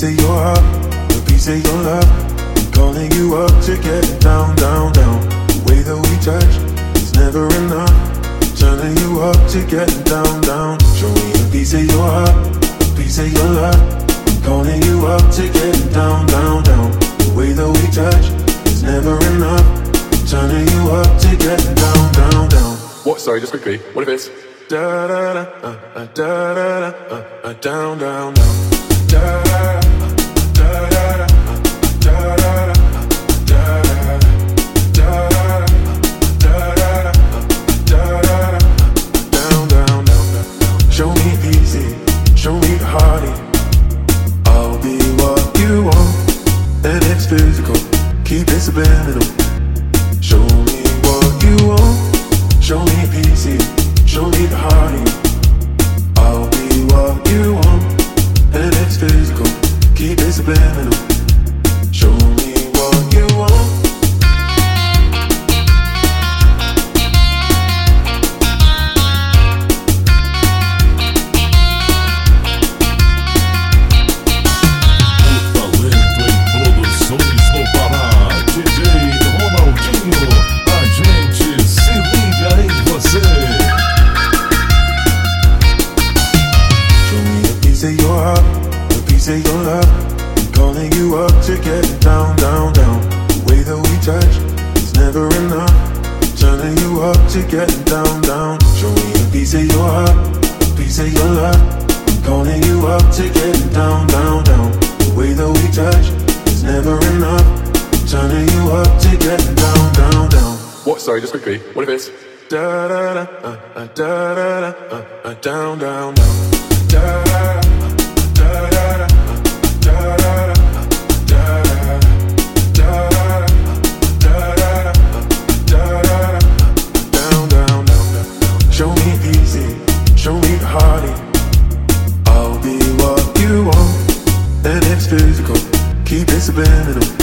piece of your heart, a piece of your love. I'm calling you up to get down, down, down. The way that we touch is never enough. Turning you up to get down, down. Show me a piece of your heart, a piece of your love. I'm calling you up to get down, down, down. The way that we touch is never enough. Turning you up to get down, down, down. What? Sorry, just quickly. What if it's da da da da da da down, down, down. Da da da da da da down, down, down. Show me easy, show me the hearty. I'll be what you want, and it's physical. Keep it subliminal. Show me what you want. Show me easy, show me the hearty. I'll be what you want, and it's physical. Keep it subliminal. Show me what you want. Say your love, I'm calling you up to get down, down, down. The way that we touch is never enough. Turning you up to get down, down. Show me a piece of your heart, a piece of your love. I'm calling you up to get down, down, down. The way that we touch is never enough. Turning you up to get down, down, down. what? Sorry, just quickly. What if it's da da da da da da down, down, down. Da da. Show me easy, show me the hearty. I'll be what you want, and it's physical. Keep it subliminal.